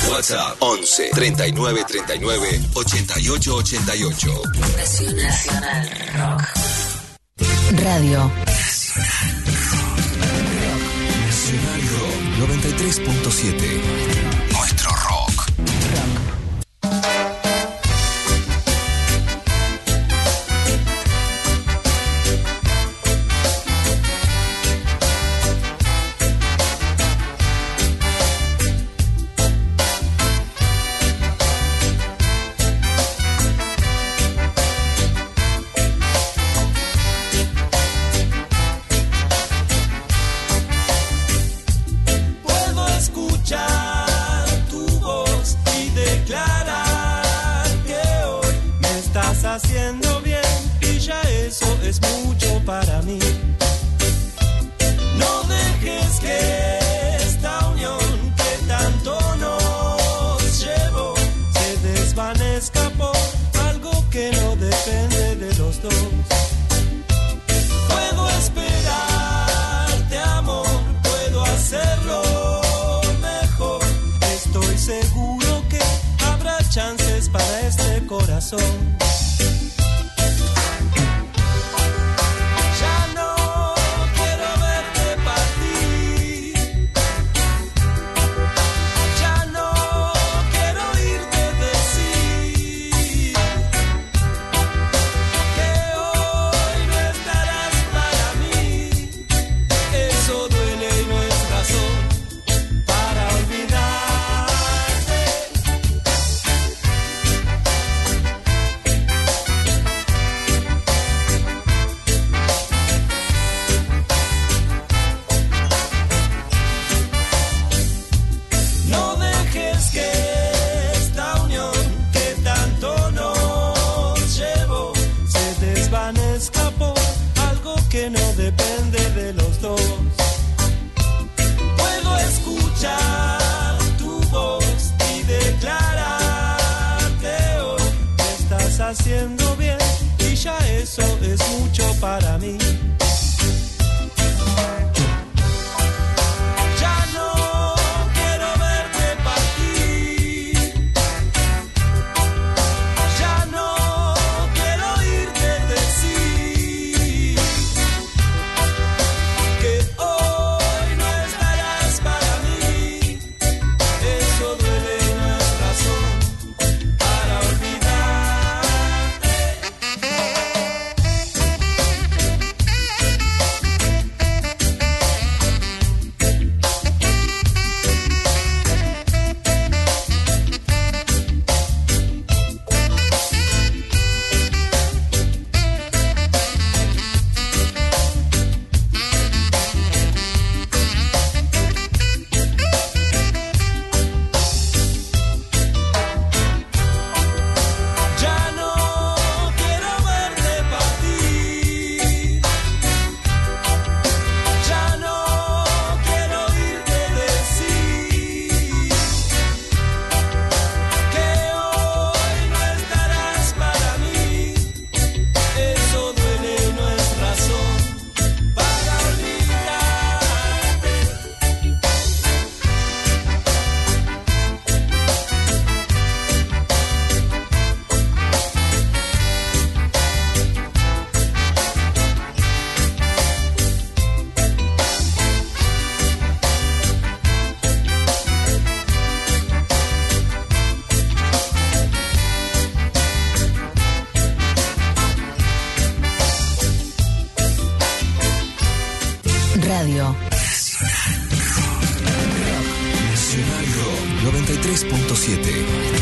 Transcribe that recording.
WhatsApp 11 39 39 88 88. Nacional Rock. Radio Nacional Rock 93.7. Nuestro rock. Haciendo bien y ya eso es mucho para mí. No dejes que esta unión que tanto nos llevó se desvanezca por algo que no depende de los dos. Puedo esperarte, amor, puedo hacerlo mejor. Estoy seguro que habrá chances para este corazón. Haciendo bien y ya eso es mucho para mí. Ya no quiero verte partir, ya no quiero oírte decir que hoy no estarás para mí. Eso duele y no es razón para olvidar. Radio Nacional Rock 93.7.